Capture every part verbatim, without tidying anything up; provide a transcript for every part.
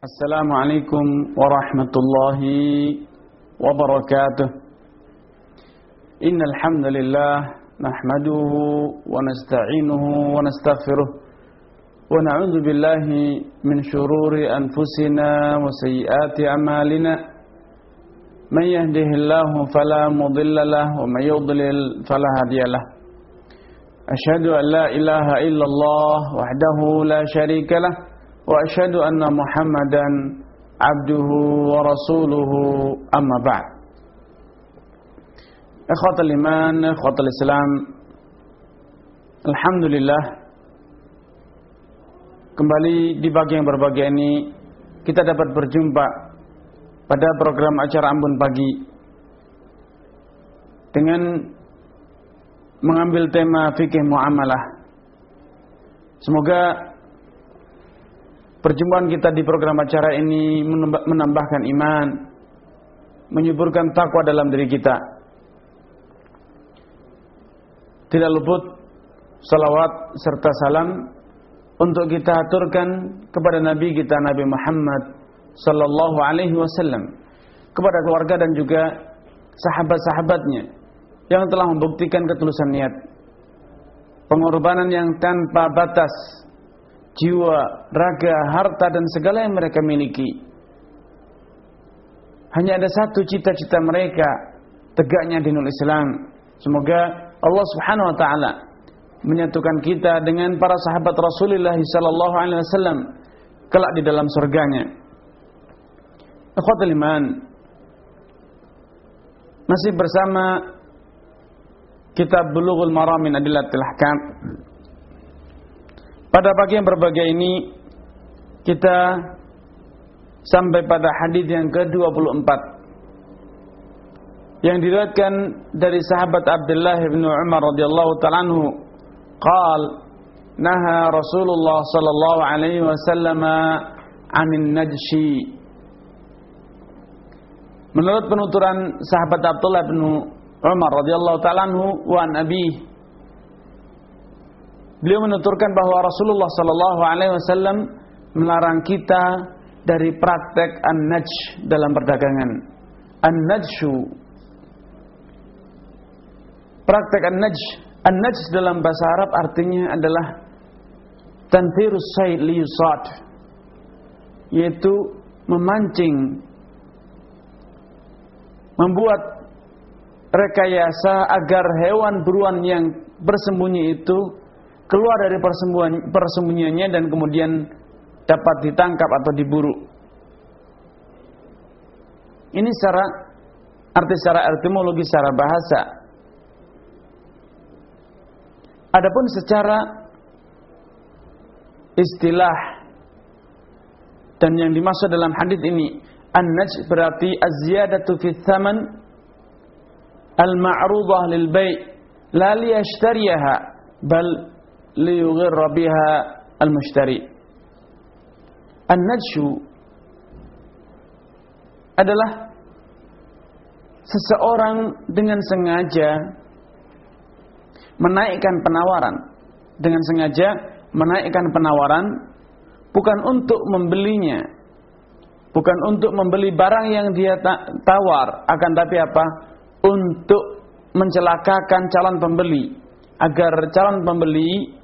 Assalamualaikum warahmatullahi wabarakatuh. Innal hamdalillah nahmaduhu wa nasta'inuhu wa nastaghfiruh wa na'udzu billahi min shururi anfusina wa sayyiati a'malina. Man yahdihillahu fala mudilla lahu wa may yudlil fala hadiya lahu. Asyhadu an la ilaha illallah wahdahu la syarika lahu wa asyhadu anna Muhammadan abduhu wa rasuluhu amma ba'd. Ikhwatal iman, ikhwatal Islam, alhamdulillah kembali di pagi yang berbahagia ini kita dapat berjumpa pada program acara Ambon Pagi dengan mengambil tema fikih muamalah. Semoga perjumpaan kita di program acara ini menambahkan iman, menyuburkan takwa dalam diri kita. Tidak luput salawat serta salam untuk kita aturkan kepada Nabi kita Nabi Muhammad sallallahu alaihi wasallam, kepada keluarga dan juga sahabat-sahabatnya yang telah membuktikan ketulusan niat, pengorbanan yang tanpa batas, jiwa, raga, harta dan segala yang mereka miliki. Hanya ada satu cita-cita mereka, tegaknya dinul Islam. Semoga Allah Subhanahu wa taala menyatukan kita dengan para sahabat Rasulullah sallallahu alaihi wasallam kelak di dalam surganya. Ikhwatul iman, masih bersama kitab Bulughul Maram min Adillatil Ahkam. Pada pagi yang berbahagia ini kita sampai pada hadis yang ke dua puluh empat yang diriwayatkan dari sahabat Abdullah bin Umar radhiyallahu ta'ala anhu, qal naha Rasulullah sallallahu alaihi wasallam 'anil najshi. Menurut penuturan sahabat Abdullah bin Umar radhiyallahu ta'ala anhu wa nabi, beliau menuturkan bahwa Rasulullah sallallahu alaihi wasallam melarang kita dari praktek an-najsh dalam perdagangan. An-najshu, praktek an-najsh, an-najsh dalam bahasa Arab artinya adalah tanfirus sayd liyusad, yaitu memancing, membuat rekayasa agar hewan buruan yang bersembunyi itu keluar dari persembunyiannya dan kemudian dapat ditangkap atau diburu. Ini secara arti secara etimologi, secara bahasa. Adapun secara istilah dan yang dimaksud dalam hadis ini, an-najsh berarti az-ziyadatu fi tsaman al-ma'rudah lil bai' la liyashtariha bal liyughirra biha al-mushtari. An-najshu adalah seseorang dengan sengaja menaikkan penawaran, dengan sengaja menaikkan penawaran bukan untuk membelinya, bukan untuk membeli barang yang dia tawar, akan tapi apa? Untuk mencelakakan calon pembeli, agar calon pembeli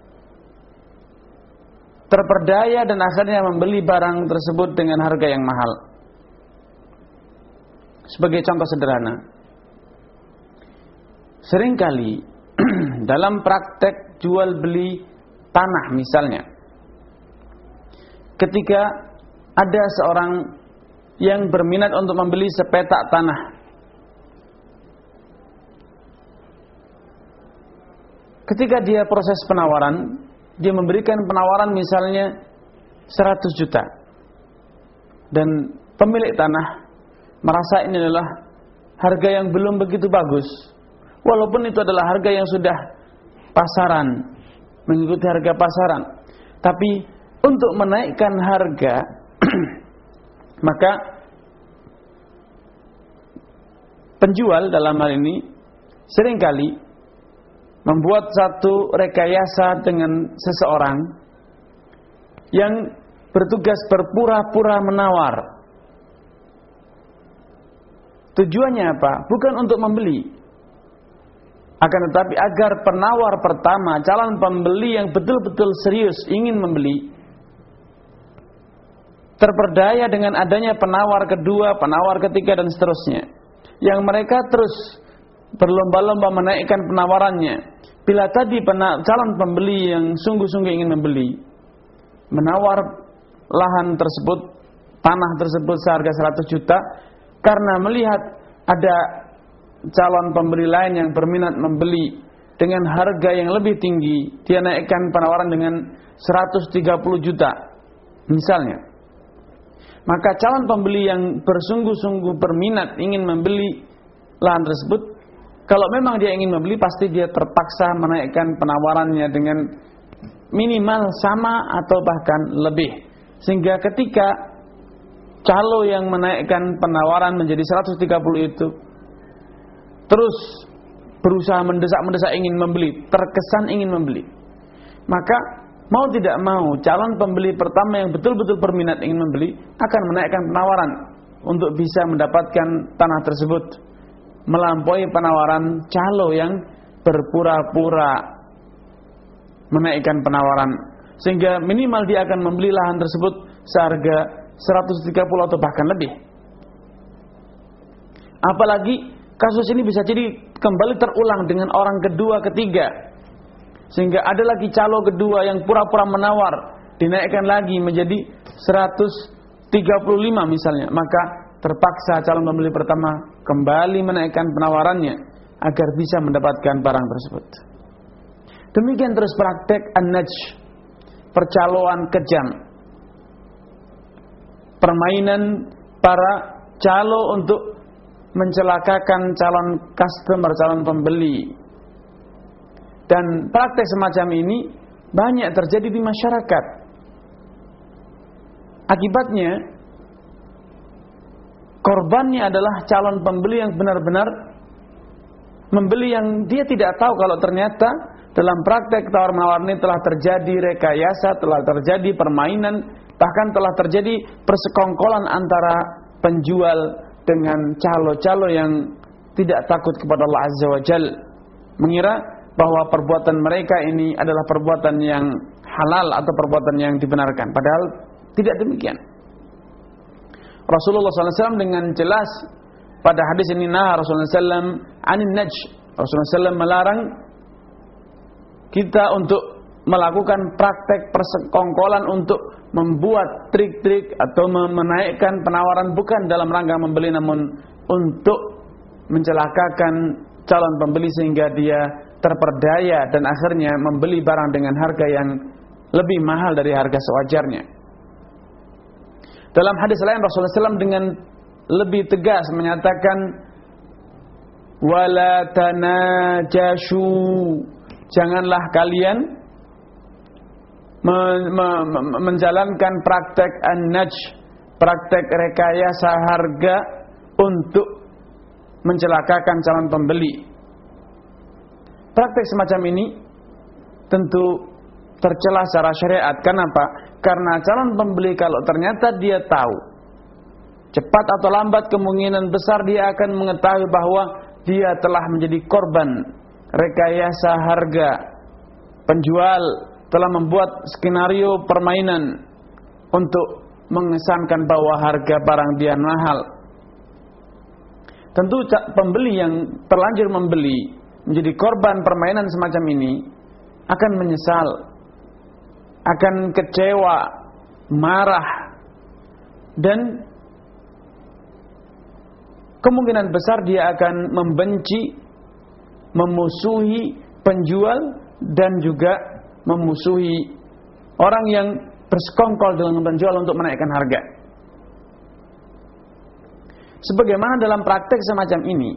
terperdaya dan akhirnya membeli barang tersebut dengan harga yang mahal. Sebagai contoh sederhana, seringkali dalam praktek jual beli tanah misalnya, ketika ada seorang yang berminat untuk membeli sepetak tanah, ketika dia proses penawaran, dia memberikan penawaran misalnya seratus juta. Dan pemilik tanah merasa ini adalah harga yang belum begitu bagus. Walaupun itu adalah harga yang sudah pasaran, mengikuti harga pasaran. Tapi untuk menaikkan harga, maka penjual dalam hal ini seringkali membuat satu rekayasa dengan seseorang yang bertugas berpura-pura menawar. Tujuannya apa? Bukan untuk membeli, akan tetapi agar penawar pertama, calon pembeli yang betul-betul serius ingin membeli, terperdaya dengan adanya penawar kedua, penawar ketiga, dan seterusnya, yang mereka terus berlomba-lomba menaikkan penawarannya. Bila tadi pena- calon pembeli yang sungguh-sungguh ingin membeli menawar lahan tersebut, tanah tersebut seharga seratus juta, karena melihat ada calon pembeli lain yang berminat membeli dengan harga yang lebih tinggi, dia naikkan penawaran dengan seratus tiga puluh juta misalnya. Maka calon pembeli yang bersungguh-sungguh berminat ingin membeli lahan tersebut, kalau memang dia ingin membeli, pasti dia terpaksa menaikkan penawarannya dengan minimal sama atau bahkan lebih. Sehingga ketika calo yang menaikkan penawaran menjadi seratus tiga puluh itu terus berusaha mendesak-mendesak ingin membeli, terkesan ingin membeli, maka mau tidak mau calon pembeli pertama yang betul-betul berminat ingin membeli akan menaikkan penawaran untuk bisa mendapatkan tanah tersebut, melampaui penawaran calo yang berpura-pura menaikkan penawaran, sehingga minimal dia akan membeli lahan tersebut seharga seratus tiga puluh atau bahkan lebih. Apalagi kasus ini bisa jadi kembali terulang dengan orang kedua, ketiga, sehingga ada lagi calo kedua yang pura-pura menawar, dinaikkan lagi menjadi seratus tiga puluh lima misalnya, maka terpaksa calon pembeli pertama kembali menaikkan penawarannya agar bisa mendapatkan barang tersebut. Demikian terus praktek an-najsh, percaloan kejam, permainan para calo untuk mencelakakan calon customer, calon pembeli. Dan praktek semacam ini banyak terjadi di masyarakat. Akibatnya korbannya adalah calon pembeli yang benar-benar membeli yang dia tidak tahu kalau ternyata dalam praktek tawar-menawar ini telah terjadi rekayasa, telah terjadi permainan, bahkan telah terjadi persekongkolan antara penjual dengan calo-calo yang tidak takut kepada Allah Azza wa Jal, mengira bahwa perbuatan mereka ini adalah perbuatan yang halal atau perbuatan yang dibenarkan, padahal tidak demikian. Rasulullah shallallahu alaihi wasallam dengan jelas pada hadis ini, nah Rasulullah shallallahu alaihi wasallam anin najsh, Rasulullah shallallahu alaihi wasallam melarang kita untuk melakukan praktek persekongkolan untuk membuat trik-trik atau menaikkan penawaran bukan dalam rangka membeli, namun untuk mencelakakan calon pembeli sehingga dia terperdaya dan akhirnya membeli barang dengan harga yang lebih mahal dari harga sewajarnya. Dalam hadis lain Rasulullah shallallahu alaihi wasallam dengan lebih tegas menyatakan wala tanajashu, janganlah kalian me- me- me- menjalankan praktek an-najsh, praktek rekayasa harga untuk mencelakakan calon pembeli. Praktek semacam ini tentu tercela secara syariat. Kenapa? Karena calon pembeli kalau ternyata dia tahu, cepat atau lambat kemungkinan besar dia akan mengetahui bahwa dia telah menjadi korban rekayasa harga. Penjual telah membuat skenario permainan untuk mengesankan bahwa harga barang dia mahal. Tentu pembeli yang terlanjur membeli menjadi korban permainan semacam ini akan menyesal, akan kecewa, marah, dan kemungkinan besar dia akan membenci, memusuhi penjual dan juga memusuhi orang yang bersekongkol dengan penjual untuk menaikkan harga. Sebagaimana dalam praktek semacam ini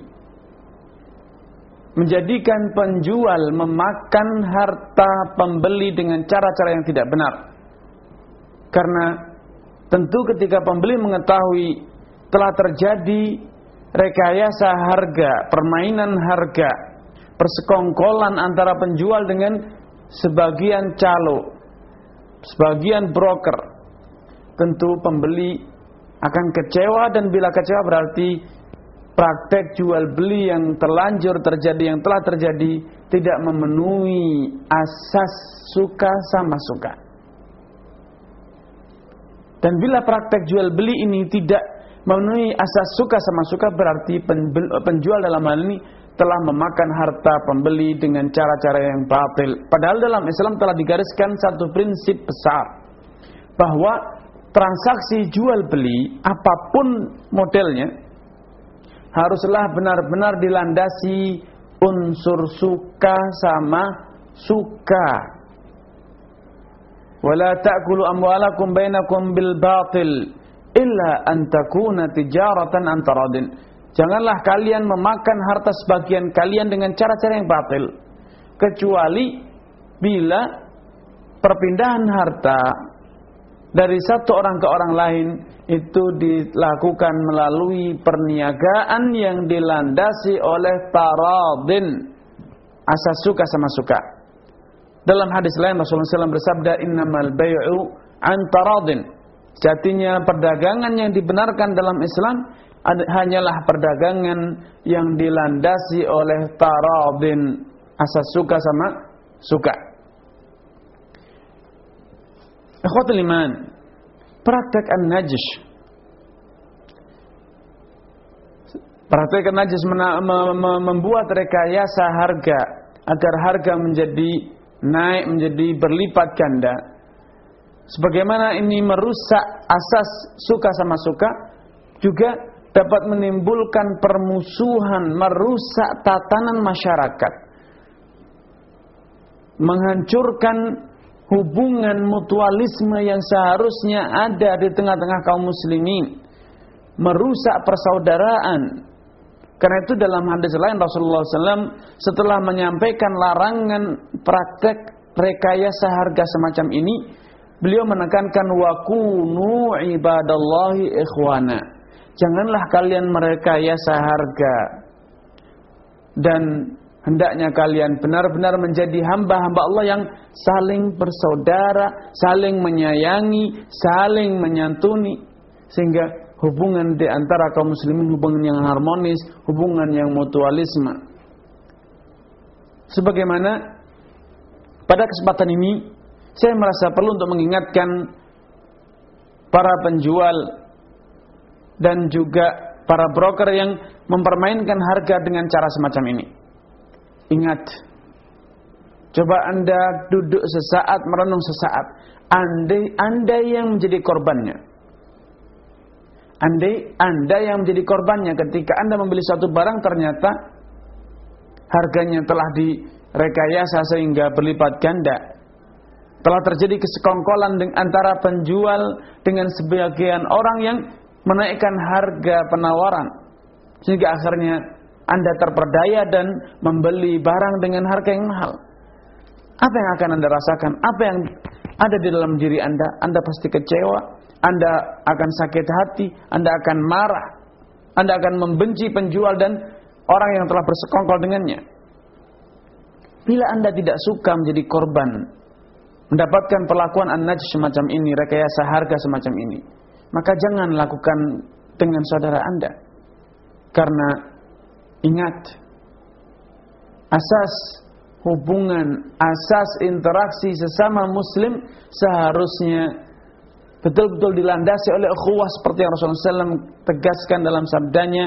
menjadikan penjual memakan harta pembeli dengan cara-cara yang tidak benar. Karena tentu ketika pembeli mengetahui telah terjadi rekayasa harga, permainan harga, persekongkolan antara penjual dengan sebagian calo, sebagian broker, tentu pembeli akan kecewa, dan bila kecewa berarti praktek jual beli yang terlanjur terjadi, yang telah terjadi, tidak memenuhi asas suka sama suka. Dan bila praktek jual beli ini tidak memenuhi asas suka sama suka, berarti penjual dalam hal ini telah memakan harta pembeli dengan cara-cara yang batil. Padahal dalam Islam telah digariskan satu prinsip besar, bahwa transaksi jual beli apapun modelnya haruslah benar-benar dilandasi unsur suka sama suka. Wala ta'kulu amwalakum bainakum bil batil illa an takuna tijaratan an taradin. Janganlah kalian memakan harta sebagian kalian dengan cara-cara yang batil, kecuali bila perpindahan harta dari satu orang ke orang lain itu dilakukan melalui perniagaan yang dilandasi oleh taradin, asas suka sama suka. Dalam hadis lain Rasulullah shallallahu alaihi wasallam bersabda, innamal bay'u an taradin. Sejatinya perdagangan yang dibenarkan dalam Islam hanyalah perdagangan yang dilandasi oleh taradin, asas suka sama suka. Ikhwatul iman, praktek an-najis. Praktek an-najis membuat rekayasa harga agar harga menjadi naik, menjadi berlipat ganda. Sebagaimana ini merusak asas suka sama suka, juga dapat menimbulkan permusuhan, merusak tatanan masyarakat, menghancurkan hubungan mutualisme yang seharusnya ada di tengah-tengah kaum muslimin, merusak persaudaraan. Karena itu dalam hadis lain Rasulullah shallallahu alaihi wasallam setelah menyampaikan larangan praktek rekayasa harga semacam ini, beliau menekankan wa kunu ibadallahi ikhwana. Janganlah kalian merekayasa harga, dan hendaknya kalian benar-benar menjadi hamba-hamba Allah yang saling bersaudara, saling menyayangi, saling menyantuni, sehingga hubungan di antara kaum muslimin hubungan yang harmonis, hubungan yang mutualisme. Sebagaimana pada kesempatan ini saya merasa perlu untuk mengingatkan para penjual dan juga para broker yang mempermainkan harga dengan cara semacam ini. Ingat, coba Anda duduk sesaat, merenung sesaat. Andai Anda yang menjadi korbannya, andai Anda yang menjadi korbannya ketika Anda membeli suatu barang, ternyata harganya telah direkayasa sehingga berlipat ganda. Telah terjadi kesekongkolan antara penjual dengan sebagian orang yang menaikkan harga penawaran, sehingga akhirnya Anda terperdaya dan membeli barang dengan harga yang mahal. Apa yang akan Anda rasakan? Apa yang ada di dalam diri Anda? Anda pasti kecewa, Anda akan sakit hati, Anda akan marah, Anda akan membenci penjual dan orang yang telah bersekongkol dengannya. Bila Anda tidak suka menjadi korban, mendapatkan perlakuan an-najis semacam ini, rekayasa harga semacam ini, maka jangan lakukan dengan saudara Anda. Karena ingat, asas hubungan, asas interaksi sesama muslim seharusnya betul-betul dilandasi oleh ukhuwah seperti yang Rasulullah shallallahu alaihi wasallam tegaskan dalam sabdanya,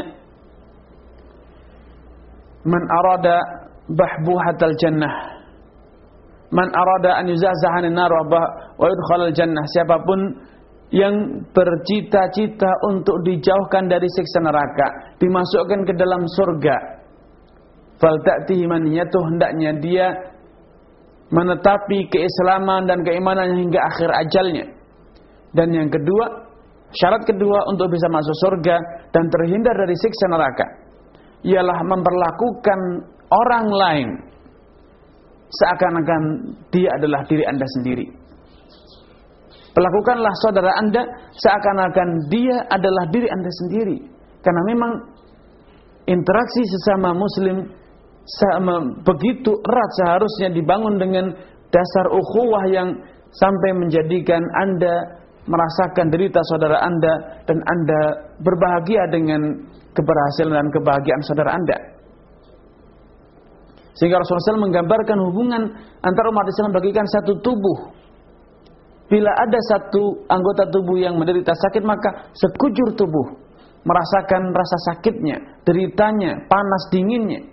man arada bahbuhatal jannah, man arada an yuzahzahanin nar wa yudkhalal jannah, siapapun yang bercita-cita untuk dijauhkan dari siksa neraka, dimasukkan ke dalam surga, falta'tihi maniyatuh, hendaknya dia menetapi keislaman dan keimanan hingga akhir ajalnya. Dan yang kedua, syarat kedua untuk bisa masuk surga dan terhindar dari siksa neraka ialah memperlakukan orang lain seakan-akan dia adalah diri Anda sendiri. Perlakukanlah saudara Anda seakan-akan dia adalah diri Anda sendiri. Karena memang interaksi sesama muslim sama, begitu erat, seharusnya dibangun dengan dasar ukhuwah yang sampai menjadikan Anda merasakan derita saudara Anda dan Anda berbahagia dengan keberhasilan dan kebahagiaan saudara Anda. Sehingga Rasulullah shallallahu alaihi wasallam menggambarkan hubungan antara umat Islam bagikan satu tubuh. Bila ada satu anggota tubuh yang menderita sakit, maka sekujur tubuh merasakan rasa sakitnya, deritanya, panas dinginnya.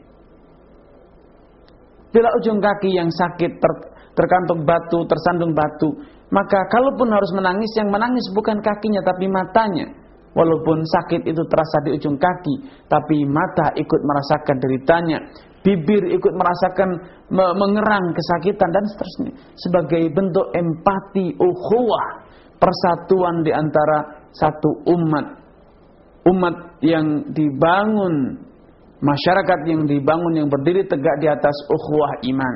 Bila ujung kaki yang sakit ter, terkantung batu, tersandung batu, maka kalaupun harus menangis, yang menangis bukan kakinya tapi matanya. Walaupun sakit itu terasa di ujung kaki, tapi mata ikut merasakan deritanya, bibir ikut merasakan me- mengerang kesakitan dan seterusnya. Sebagai bentuk empati, ukhuwah, persatuan di antara satu umat. Umat yang dibangun, masyarakat yang dibangun, yang berdiri tegak di atas ukhuwah iman.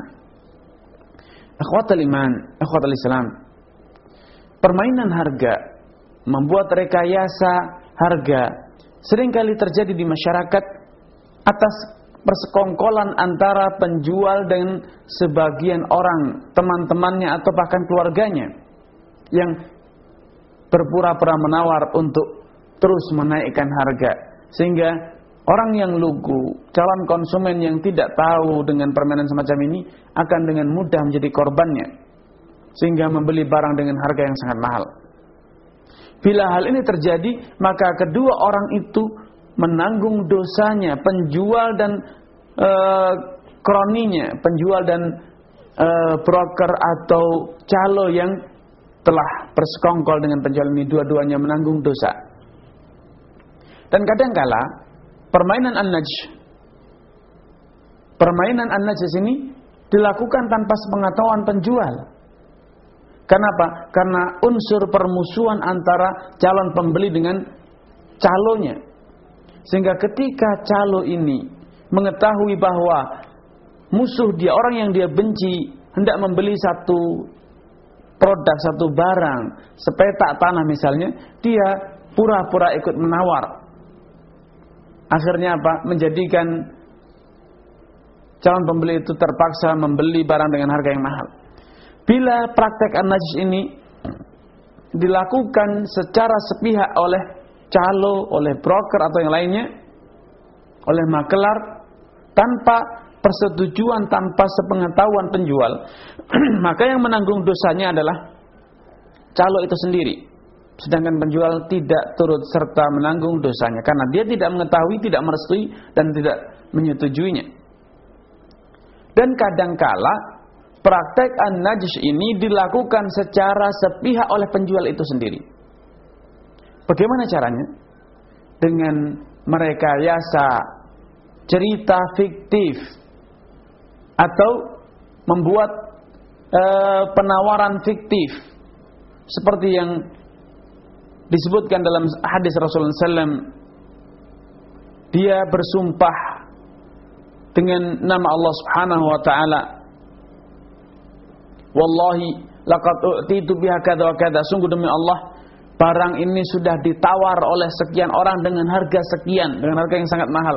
Akhwatul iman, akhwatul Islam. Permainan harga, membuat rekayasa harga seringkali terjadi di masyarakat atas persekongkolan antara penjual dan sebagian orang, teman-temannya atau bahkan keluarganya yang berpura-pura menawar untuk terus menaikkan harga, sehingga orang yang lugu, calon konsumen yang tidak tahu dengan permainan semacam ini akan dengan mudah menjadi korbannya, sehingga membeli barang dengan harga yang sangat mahal. Bila hal ini terjadi, maka kedua orang itu menanggung dosanya, penjual dan e, kroninya, penjual dan e, broker atau calo yang telah bersekongkol dengan penjual ini, dua-duanya menanggung dosa. Dan kadangkala permainan an-najsh, permainan an-najsh ini dilakukan tanpa sepengetahuan penjual. Kenapa? Karena unsur permusuhan antara calon pembeli dengan calonya. Sehingga ketika calo ini mengetahui bahwa musuh dia, orang yang dia benci, hendak membeli satu produk, satu barang, sepetak tanah misalnya, dia pura-pura ikut menawar. Akhirnya apa? Menjadikan calon pembeli itu terpaksa membeli barang dengan harga yang mahal. Bila praktek an-najsh ini dilakukan secara sepihak oleh calo, oleh broker atau yang lainnya, oleh makelar, tanpa persetujuan, tanpa sepengetahuan penjual, maka yang menanggung dosanya adalah calo itu sendiri. Sedangkan penjual tidak turut serta menanggung dosanya, karena dia tidak mengetahui, tidak merestui, dan tidak menyetujuinya. Dan kadangkala praktek an-najsh ini dilakukan secara sepihak oleh penjual itu sendiri. Bagaimana caranya? Dengan merekayasa cerita fiktif atau membuat e, penawaran fiktif seperti yang disebutkan dalam hadis Rasulullah sallallahu alaihi wasallam. Dia bersumpah dengan nama Allah Subhanahu wa taala, wallahi laqad u'titu biha kadza wa kadza, sungguh demi Allah barang ini sudah ditawar oleh sekian orang dengan harga sekian, dengan harga yang sangat mahal.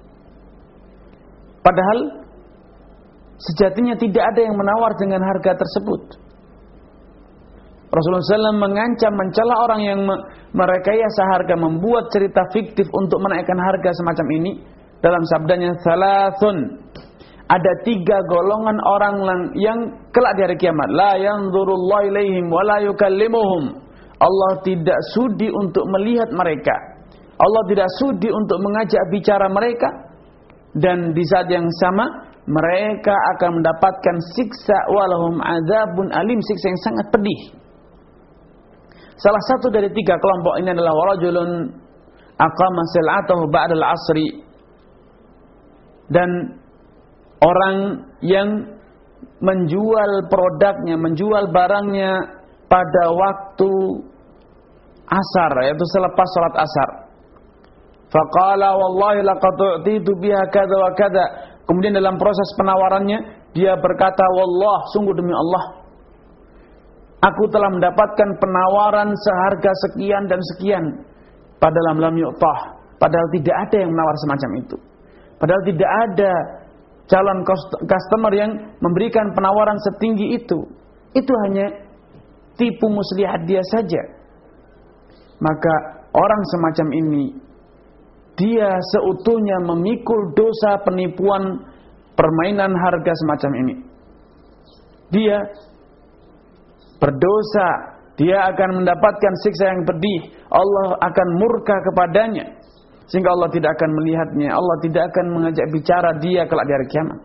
Padahal sejatinya tidak ada yang menawar dengan harga tersebut. Rasulullah sallallahu alaihi wasallam mengancam, mencela orang yang merekayasa harga, membuat cerita fiktif untuk menaikkan harga semacam ini. Dalam sabdanya, salasun, ada tiga golongan orang yang kelak di hari kiamat, la yanzurullahu ilaihim wa la yukallimuhum. Allah tidak sudi untuk melihat mereka, Allah tidak sudi untuk mengajak bicara mereka, dan di saat yang sama mereka akan mendapatkan siksa, walahum azabun alim, siksa yang sangat pedih. Salah satu dari tiga kelompok ini adalah warajulun aqama sil'atahu ba'dal asri, dan orang yang menjual produknya, menjual barangnya pada waktu asar, yaitu selepas salat asar. Faqala wallahi laqad u'titu biha kadza wa kadza. Kemudian dalam proses penawarannya dia berkata, wallah, sungguh demi Allah, aku telah mendapatkan penawaran seharga sekian dan sekian. Padahal lam yu'tah, padahal tidak ada yang menawar semacam itu. Padahal tidak ada calon customer yang memberikan penawaran setinggi itu. Itu hanya tipu muslihat dia saja. maka orang semacam ini dia seutuhnya memikul dosa penipuan permainan harga semacam ini. Dia berdosa, dia akan mendapatkan siksa yang pedih. Allah akan murka kepadanya sehingga Allah tidak akan melihatnya, Allah tidak akan mengajak bicara dia kelak di hari kiamat.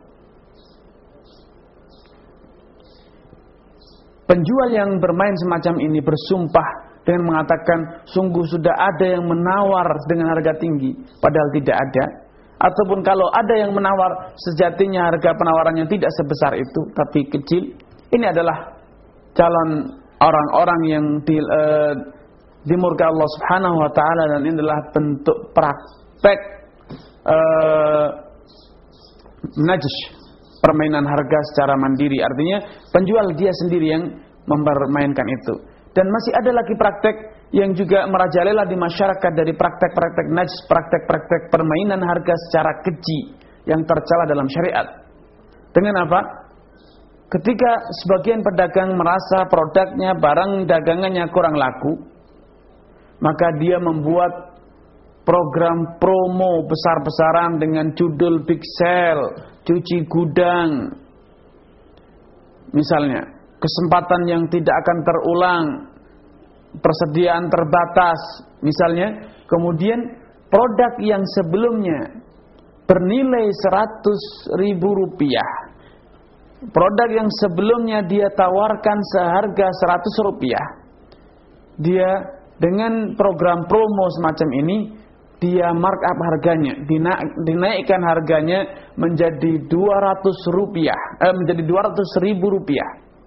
Penjual yang bermain semacam ini bersumpah dengan mengatakan sungguh sudah ada yang menawar dengan harga tinggi, padahal tidak ada. Ataupun kalau ada yang menawar, sejatinya harga penawarannya tidak sebesar itu, tapi kecil. Ini adalah calon orang-orang yang di, uh, dimurka Allah Subhanahu wa taala, dan ini adalah bentuk praktek uh, najis, permainan harga secara mandiri. Artinya penjual dia sendiri yang mempermainkan itu. Dan masih ada lagi praktek yang juga merajalela di masyarakat dari praktek-praktek najis, praktek-praktek permainan harga secara keji yang tercela dalam syariat. Dengan apa? Ketika sebagian pedagang merasa produknya, barang dagangannya kurang laku, maka dia membuat program promo besar-besaran dengan judul big sale, cuci gudang. Misalnya, kesempatan yang tidak akan terulang, persediaan terbatas, misalnya. Kemudian produk yang sebelumnya bernilai seratus ribu rupiah, produk yang sebelumnya dia tawarkan seharga seratus rupiah, dia dengan program promo semacam ini, dia markup harganya, dinaikkan harganya menjadi dua ratus rupiah, eh, menjadi dua ratus ribu rupiah.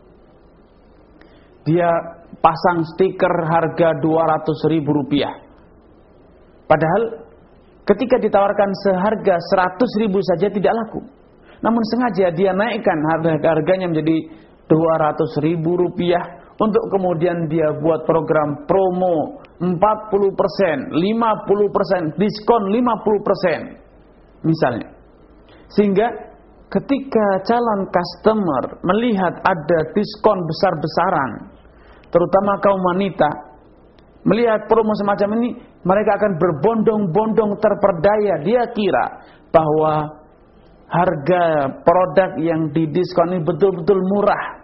Dia pasang stiker harga dua ratus ribu rupiah. Padahal ketika ditawarkan seharga seratus ribu saja tidak laku. Namun sengaja dia naikkan harganya menjadi dua ratus ribu rupiah untuk kemudian dia buat program promo empat puluh persen, lima puluh persen, diskon lima puluh persen misalnya. Sehingga ketika calon customer melihat ada diskon besar-besaran, terutama kaum wanita, melihat promo semacam ini, mereka akan berbondong-bondong terperdaya. Dia kira bahwa harga produk yang didiskon ini betul-betul murah.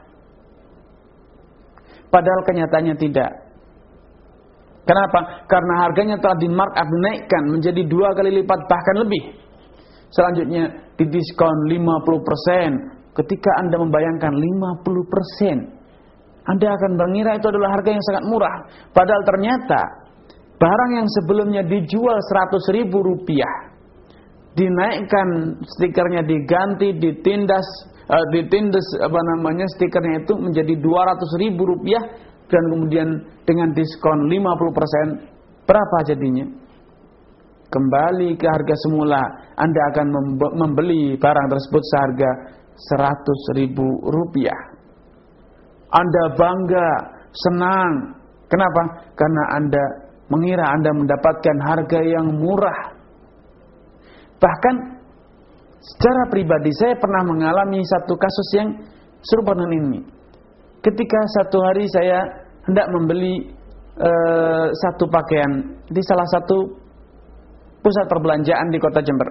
Padahal kenyataannya tidak. Kenapa? Karena harganya telah di markup, dinaikkan menjadi dua kali lipat bahkan lebih. Selanjutnya didiskon lima puluh persen. Ketika Anda membayangkan lima puluh persen, Anda akan mengira itu adalah harga yang sangat murah. Padahal ternyata barang yang sebelumnya dijual seratus ribu rupiah, dinaikkan stikernya, diganti, ditindas, uh, ditindas apa namanya stikernya itu menjadi dua ratus ribu rupiah, dan kemudian dengan diskon lima puluh persen, berapa jadinya? Kembali ke harga semula. Anda akan membeli barang tersebut seharga seratus ribu rupiah. Anda bangga, senang. Kenapa? Karena Anda mengira Anda mendapatkan harga yang murah. Bahkan secara pribadi saya pernah mengalami satu kasus yang serupa dengan ini. Ketika satu hari saya hendak membeli uh, satu pakaian di salah satu pusat perbelanjaan di kota Jember.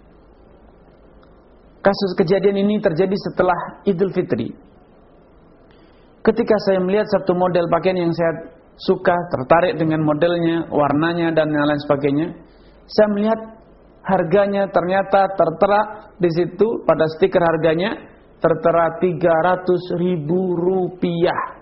Kasus kejadian ini terjadi setelah Idul Fitri. Ketika saya melihat satu model pakaian yang saya suka, tertarik dengan modelnya, warnanya, dan yang lain sebagainya, saya melihat harganya ternyata tertera di situ pada stiker harganya tertera tiga ratus ribu rupiah.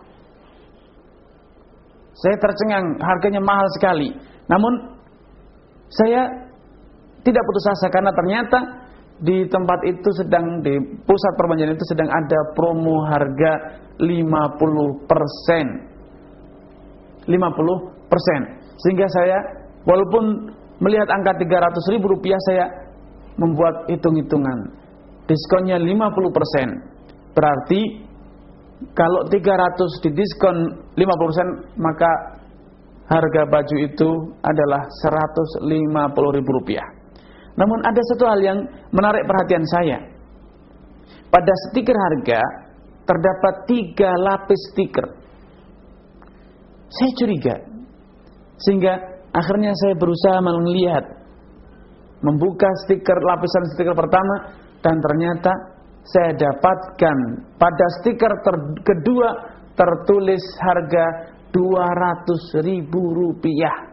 Saya tercengang, harganya mahal sekali. Namun saya tidak putus asa karena ternyata di tempat itu sedang, di pusat perbelanjaan itu sedang ada promo harga lima puluh persen. lima puluh persen. Sehingga saya walaupun melihat angka tiga ratus ribu rupiah, saya membuat hitung-hitungan. Diskonnya lima puluh persen. Berarti kalau tiga ratus didiskon lima puluh persen, maka harga baju itu adalah seratus lima puluh ribu rupiah. Namun ada satu hal yang menarik perhatian saya. Pada stiker harga terdapat tiga lapis stiker. Saya curiga, Sehingga akhirnya saya berusaha melihat, membuka stiker, lapisan stiker pertama, dan ternyata saya dapatkan pada stiker ter- kedua tertulis harga dua ratus ribu rupiah.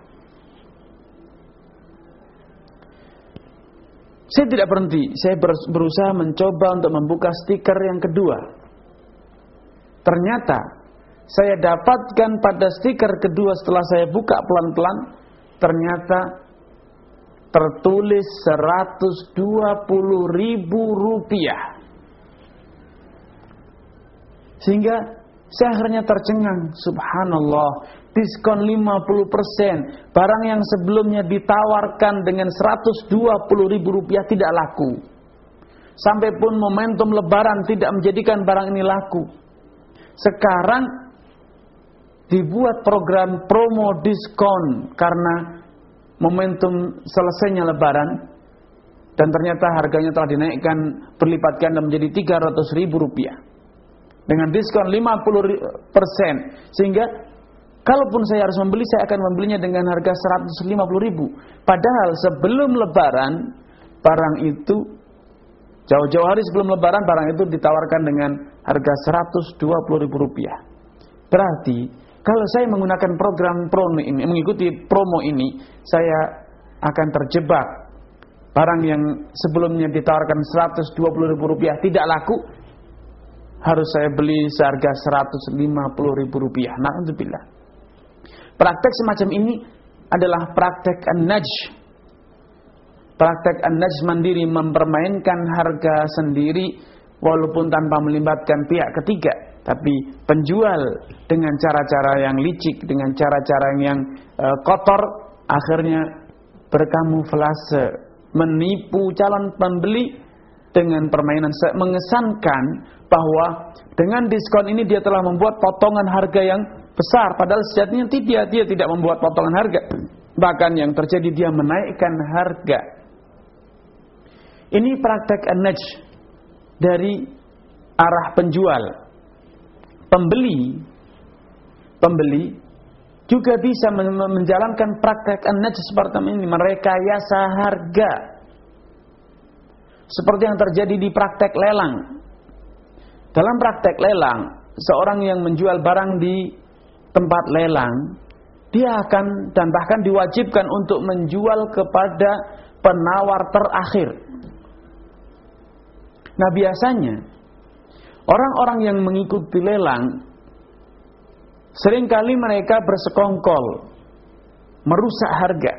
Saya tidak berhenti, saya berusaha mencoba untuk membuka stiker yang kedua. Ternyata saya dapatkan pada stiker kedua setelah saya buka pelan-pelan, ternyata tertulis seratus dua puluh ribu rupiah. Sehingga saya akhirnya tercengang, subhanallah, diskon lima puluh persen, barang yang sebelumnya ditawarkan dengan seratus dua puluh ribu rupiah tidak laku. Sampai pun momentum lebaran tidak menjadikan barang ini laku. Sekarang dibuat program promo diskon karena momentum selesainya lebaran, dan ternyata harganya telah dinaikkan berlipat ganda menjadi tiga ratus ribu rupiah dengan diskon lima puluh persen. Sehingga kalaupun saya harus membeli, saya akan membelinya dengan harga seratus lima puluh ribu. Padahal sebelum lebaran, barang itu, jauh-jauh hari sebelum lebaran, barang itu ditawarkan dengan harga seratus dua puluh ribu rupiah. Berarti kalau saya menggunakan program promo ini, mengikuti promo ini, saya akan terjebak. Barang yang sebelumnya ditawarkan seratus dua puluh ribu rupiah tidak laku, harus saya beli seharga seratus lima puluh ribu rupiah. Na'udzubillah. Praktek semacam ini adalah praktek an-najj. Praktek an-najj mandiri, mempermainkan harga sendiri walaupun tanpa melibatkan pihak ketiga. Tapi penjual dengan cara-cara yang licik, dengan cara-cara yang e, kotor, akhirnya berkamuflase, menipu calon pembeli dengan permainan, mengesankan bahwa dengan diskon ini dia telah membuat potongan harga yang besar, padahal sejatinya tidak, dia tidak membuat potongan harga. Bahkan yang terjadi dia menaikkan harga. Ini praktek an-najj dari arah penjual. Pembeli, pembeli juga bisa menjalankan praktek an-najj seperti ini, merekayasa harga. Seperti yang terjadi di praktek lelang. Dalam praktek lelang, seorang yang menjual barang di tempat lelang, dia akan dan bahkan diwajibkan untuk menjual kepada penawar terakhir. Nah, biasanya orang-orang yang mengikuti lelang, seringkali mereka bersekongkol, merusak harga,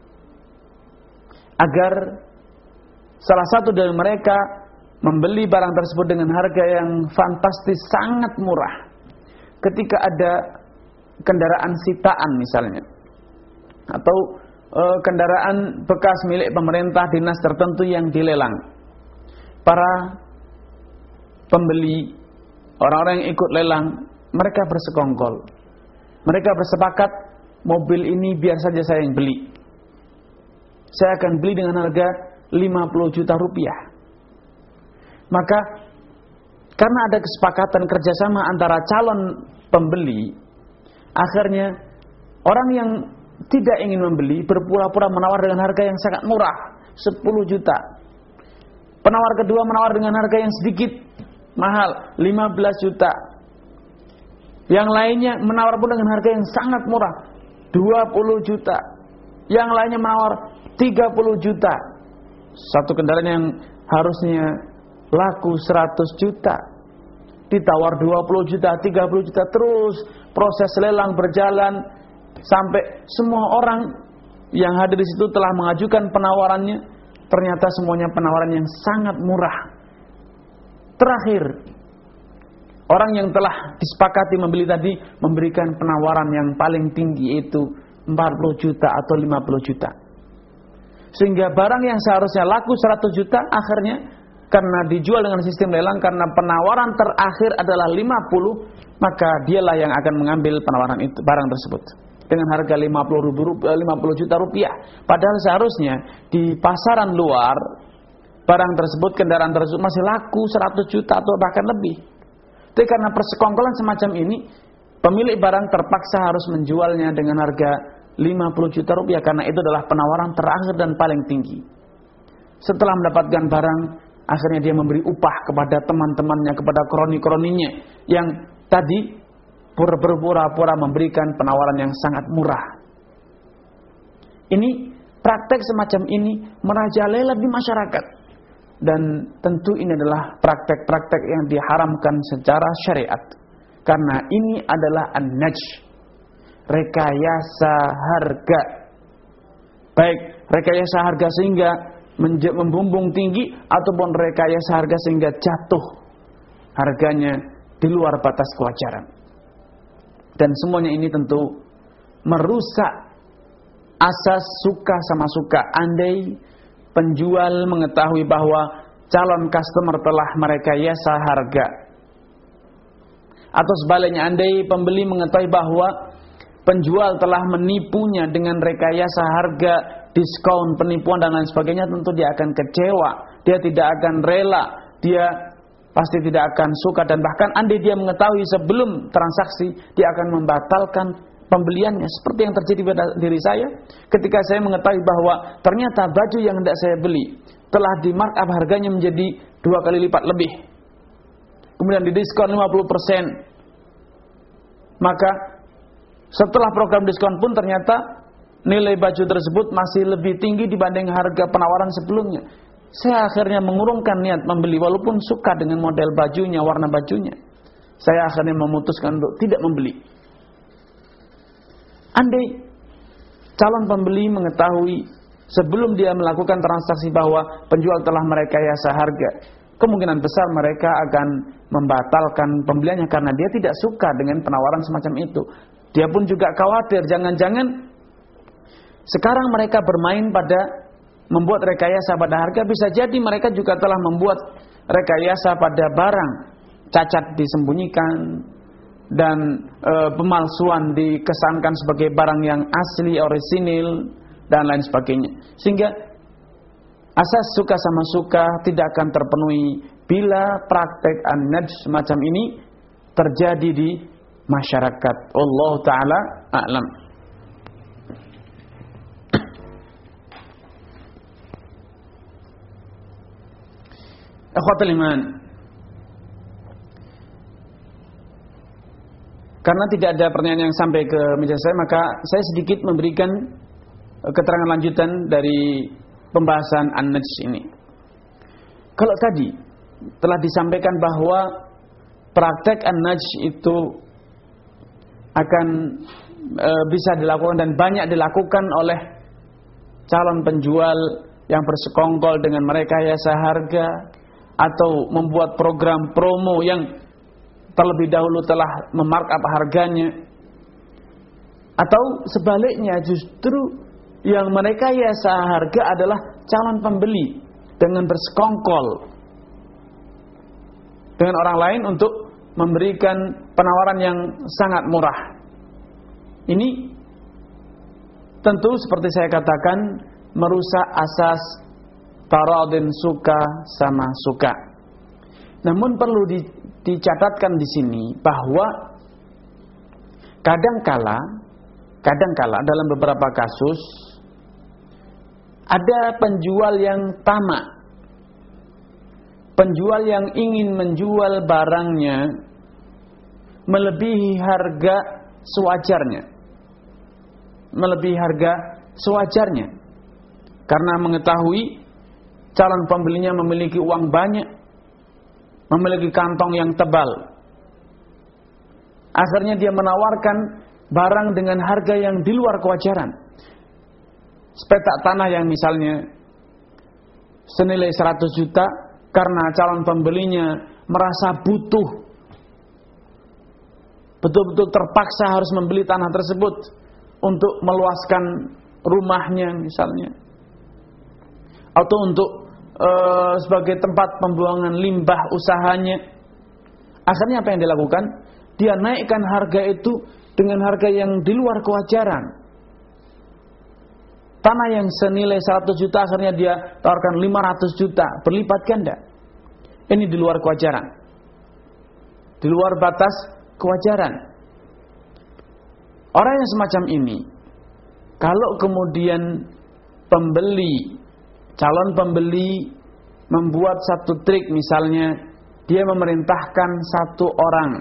agar salah satu dari mereka membeli barang tersebut dengan harga yang fantastis, sangat murah. Ketika ada kendaraan sitaan misalnya, atau e, kendaraan bekas milik pemerintah, dinas tertentu yang dilelang, para pembeli, orang-orang yang ikut lelang, mereka bersekongkol. Mereka bersepakat, mobil ini biar saja saya yang beli. Saya akan beli dengan harga lima puluh juta rupiah. Maka karena ada kesepakatan kerjasama antara calon pembeli, akhirnya orang yang tidak ingin membeli berpura-pura menawar dengan harga yang sangat murah, sepuluh juta. Penawar kedua menawar dengan harga yang sedikit mahal, lima belas juta. Yang lainnya menawar pun dengan harga yang sangat murah, dua puluh juta. Yang lainnya menawar tiga puluh juta. Satu kendaraan yang harusnya laku seratus juta ditawar dua puluh juta, tiga puluh juta. Terus proses lelang berjalan sampai semua orang yang hadir di situ telah mengajukan penawarannya. Ternyata semuanya penawaran yang sangat murah. Terakhir, orang yang telah disepakati membeli tadi memberikan penawaran yang paling tinggi, yaitu empat puluh juta atau lima puluh juta. Sehingga barang yang seharusnya laku seratus juta akhirnya karena dijual dengan sistem lelang, karena penawaran terakhir adalah lima puluh, maka dialah yang akan mengambil penawaran itu, barang tersebut dengan harga lima puluh juta rupiah. Padahal seharusnya di pasaran luar barang tersebut, kendaraan tersebut masih laku seratus juta atau bahkan lebih. Tapi karena persekongkolan semacam ini, pemilik barang terpaksa harus menjualnya dengan harga lima puluh juta rupiah karena itu adalah penawaran terakhir dan paling tinggi. Setelah mendapatkan barang, akhirnya dia memberi upah kepada teman-temannya, kepada kroni-kroninya yang tadi pura-pura memberikan penawaran yang sangat murah. Ini praktek semacam ini merajalela di masyarakat, dan tentu ini adalah praktek-praktek yang diharamkan secara syariat, karena ini adalah an-najsh, rekayasa harga. Baik rekayasa harga sehingga membumbung tinggi, ataupun rekayasa harga sehingga jatuh harganya di luar batas kewajaran. Dan semuanya ini tentu merusak asas suka sama suka. Andai penjual mengetahui bahwa calon customer telah merekayasa harga, atau sebaliknya andai pembeli mengetahui bahwa penjual telah menipunya dengan rekayasa harga, diskon, penipuan dan lain sebagainya, tentu dia akan kecewa, dia tidak akan rela, dia pasti tidak akan suka, dan bahkan andai dia mengetahui sebelum transaksi, dia akan membatalkan pembeliannya. Seperti yang terjadi pada diri saya ketika saya mengetahui bahwa ternyata baju yang hendak saya beli telah di markup harganya menjadi dua kali lipat lebih, kemudian didiskon lima puluh persen. Maka setelah program diskon pun ternyata nilai baju tersebut masih lebih tinggi dibanding harga penawaran sebelumnya. Saya akhirnya mengurungkan niat membeli walaupun suka dengan model bajunya, warna bajunya. Saya akhirnya memutuskan untuk tidak membeli. Andai calon pembeli mengetahui sebelum dia melakukan transaksi bahwa penjual telah merekayasa harga, kemungkinan besar mereka akan membatalkan pembeliannya karena dia tidak suka dengan penawaran semacam itu. Dia pun juga khawatir jangan-jangan sekarang mereka bermain pada membuat rekayasa pada harga, bisa jadi mereka juga telah membuat rekayasa pada barang, cacat disembunyikan, dan e, pemalsuan dikesankan sebagai barang yang asli, orisinil, dan lain sebagainya. Sehingga asas suka sama suka tidak akan terpenuhi bila praktek an-najsh semacam ini terjadi di masyarakat. Allah Ta'ala a'lam. Akhwatul iman, karena tidak ada pertanyaan yang sampai ke meja saya, maka saya sedikit memberikan keterangan lanjutan dari pembahasan an-najsh ini. Kalau tadi telah disampaikan bahwa praktek an-najsh itu akan e, bisa dilakukan dan banyak dilakukan oleh calon penjual yang bersekongkol dengan merekayasa harga, atau membuat program promo yang terlebih dahulu telah memarkup harganya, atau sebaliknya justru yang merekayasa harga adalah calon pembeli dengan bersekongkol dengan orang lain untuk memberikan penawaran yang sangat murah. Ini tentu seperti saya katakan merusak asas taradin, suka sama suka. Namun perlu di, dicatatkan di sini bahwa kadangkala, kadangkala dalam beberapa kasus ada penjual yang tamak, penjual yang ingin menjual barangnya melebihi harga sewajarnya, melebihi harga sewajarnya, karena mengetahui calon pembelinya memiliki uang banyak, memiliki kantong yang tebal. Akhirnya dia menawarkan barang dengan harga yang di luar kewajaran. Sepetak tanah yang misalnya senilai seratus juta, karena calon pembelinya merasa butuh, betul-betul terpaksa harus membeli tanah tersebut untuk meluaskan rumahnya misalnya, atau untuk e, sebagai tempat pembuangan limbah usahanya. Akhirnya apa yang dilakukan? Dia naikkan harga itu dengan harga yang di luar kewajaran. Tanah yang senilai seratus juta akhirnya dia tawarkan lima ratus juta, berlipat ganda. Ini di luar kewajaran, di luar batas kewajaran. Orang yang semacam ini kalau kemudian pembeli, calon pembeli membuat satu trik, misalnya dia memerintahkan satu orang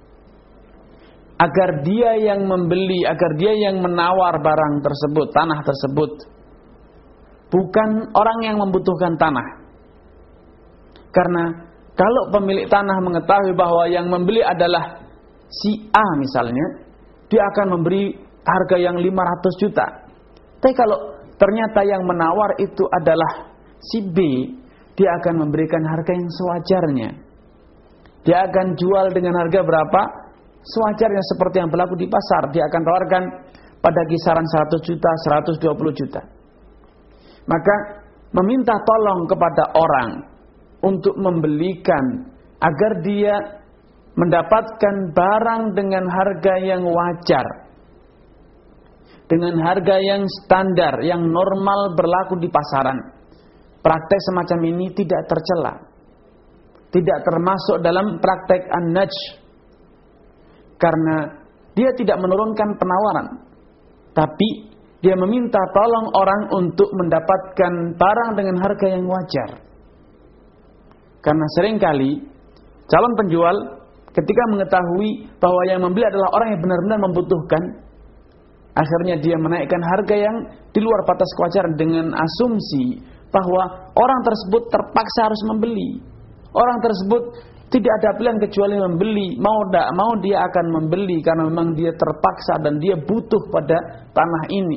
agar dia yang membeli, agar dia yang menawar barang tersebut, tanah tersebut, bukan orang yang membutuhkan tanah. Karena kalau pemilik tanah mengetahui bahwa yang membeli adalah si A misalnya, dia akan memberi harga yang lima ratus juta. Tapi kalau ternyata yang menawar itu adalah si B, dia akan memberikan harga yang sewajarnya. Dia akan jual dengan harga berapa? Sewajarnya, seperti yang berlaku di pasar. Dia akan tawarkan pada kisaran seratus juta, seratus dua puluh juta. Maka meminta tolong kepada orang untuk membelikan agar dia mendapatkan barang dengan harga yang wajar, dengan harga yang standar, yang normal berlaku di pasaran. Praktek semacam ini tidak tercela, tidak termasuk dalam praktek an-najsh, karena dia tidak menurunkan penawaran, tapi dia meminta tolong orang untuk mendapatkan barang dengan harga yang wajar. Karena seringkali calon penjual ketika mengetahui bahwa yang membeli adalah orang yang benar-benar membutuhkan, akhirnya dia menaikkan harga yang di luar batas kewajaran dengan asumsi bahwa orang tersebut terpaksa harus membeli. Orang tersebut tidak ada pilihan kecuali membeli. Mau tidak mau dia akan membeli karena memang dia terpaksa dan dia butuh pada tanah ini.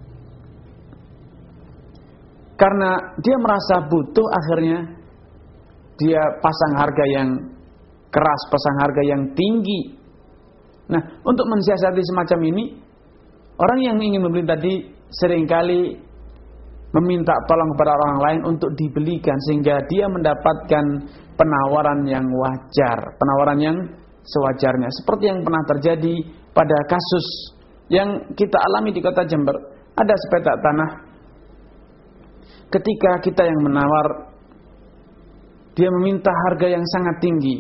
Karena dia merasa butuh, akhirnya dia pasang harga yang keras, pasang harga yang tinggi. Nah, untuk mensiasati semacam ini, orang yang ingin membeli tadi seringkali meminta tolong kepada orang lain untuk dibelikan, sehingga dia mendapatkan penawaran yang wajar, penawaran yang sewajarnya. Seperti yang pernah terjadi pada kasus yang kita alami di kota Jember. Ada sepetak tanah, ketika kita yang menawar, dia meminta harga yang sangat tinggi,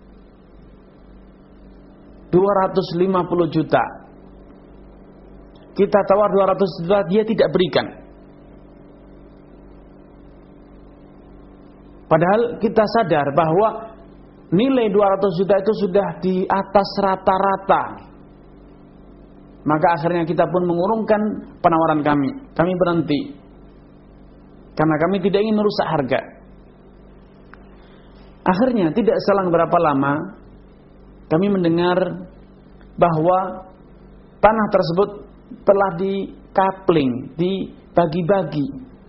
dua ratus lima puluh juta. Kita tawar dua ratus juta, dia tidak berikan. Padahal kita sadar bahwa nilai dua ratus juta itu sudah di atas rata-rata. Maka akhirnya kita pun mengurungkan penawaran kami. Kami berhenti, karena kami tidak ingin merusak harga. Akhirnya tidak selang berapa lama, kami mendengar bahwa tanah tersebut telah di-coupling, dibagi-bagi.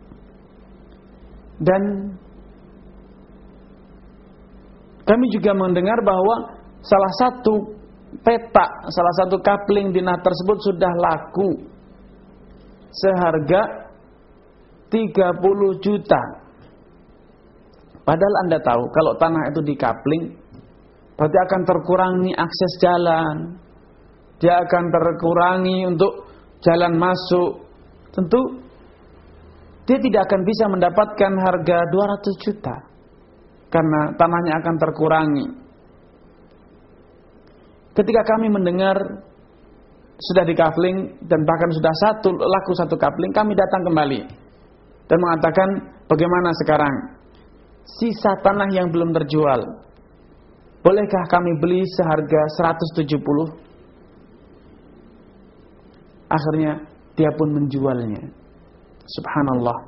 Dan kami juga mendengar bahwa salah satu petak, salah satu coupling di tanah tersebut sudah laku seharga tiga puluh juta. Padahal Anda tahu kalau tanah itu di-coupling, berarti akan terkurangi akses jalan. Dia akan terkurangi untuk jalan masuk. Tentu dia tidak akan bisa mendapatkan harga dua ratus juta. Karena tanahnya akan terkurangi. Ketika kami mendengar sudah di-coupling dan bahkan sudah satu laku satu coupling, kami datang kembali dan mengatakan, bagaimana sekarang sisa tanah yang belum terjual? Bolehkah kami beli seharga seratus tujuh puluh? Akhirnya dia pun menjualnya. Subhanallah.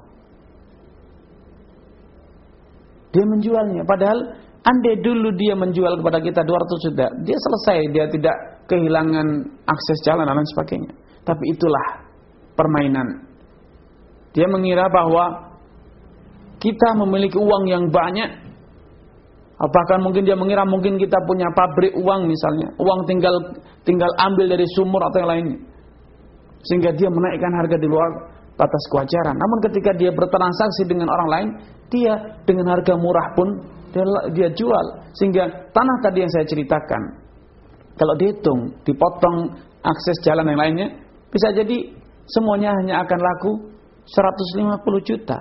Dia menjualnya. Padahal andai dulu dia menjual kepada kita dua ratus juta, dia selesai, dia tidak kehilangan akses jalan dan sebagainya. Tapi itulah permainan. Dia mengira bahwa kita memiliki uang yang banyak. Bahkan mungkin dia mengira mungkin kita punya pabrik uang misalnya. Uang tinggal tinggal ambil dari sumur atau yang lainnya. Sehingga dia menaikkan harga di luar batas kewajaran. Namun ketika dia bertransaksi dengan orang lain, dia dengan harga murah pun dia, dia jual. Sehingga tanah tadi yang saya ceritakan, kalau dihitung, dipotong akses jalan yang lainnya, bisa jadi semuanya hanya akan laku seratus lima puluh juta.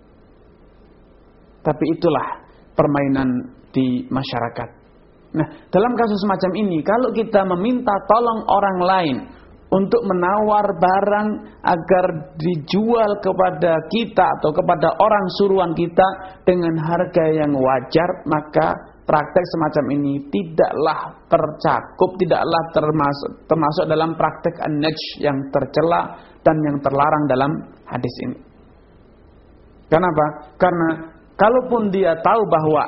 Tapi itulah permainan di masyarakat. Nah, dalam kasus semacam ini, kalau kita meminta tolong orang lain untuk menawar barang agar dijual kepada kita atau kepada orang suruhan kita dengan harga yang wajar, maka praktek semacam ini tidaklah tercakup, tidaklah termasuk, termasuk dalam praktek an-najsh yang tercela dan yang terlarang dalam hadis ini. Kenapa? Karena kalaupun dia tahu bahwa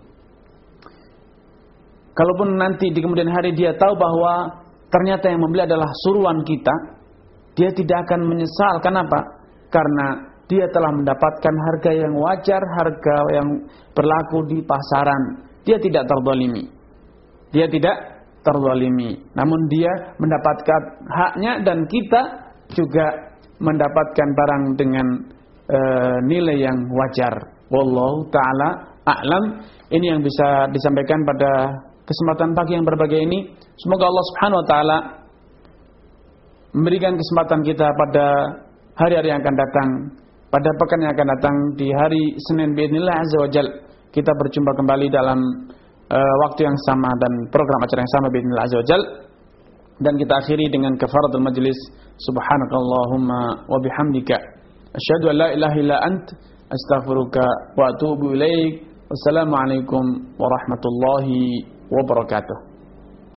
kalaupun nanti di kemudian hari dia tahu bahwa ternyata yang membeli adalah suruhan kita, dia tidak akan menyesal. Kenapa? Karena dia telah mendapatkan harga yang wajar, harga yang berlaku di pasaran. Dia tidak terzalimi. Dia tidak terzalimi. Namun dia mendapatkan haknya dan kita juga mendapatkan barang dengan e, nilai yang wajar. Wallahu ta'ala a'lam. Ini yang bisa disampaikan pada kesempatan pagi yang berbahagia ini. Semoga Allah Subhanahu wa taala memberikan kesempatan kita pada hari-hari yang akan datang, pada pekan yang akan datang, di hari Senin biidznillah azza wajal kita berjumpa kembali dalam uh, waktu yang sama dan program acara yang sama biidznillah azza wajal. Dan kita akhiri dengan kafaratul majlis. Subhanakallahumma wa bihamdika asyhadu an la ilaha illa ant astaghfiruka wa atubu ilaik. Wassalamualaikum warahmatullahi wabarakatuh.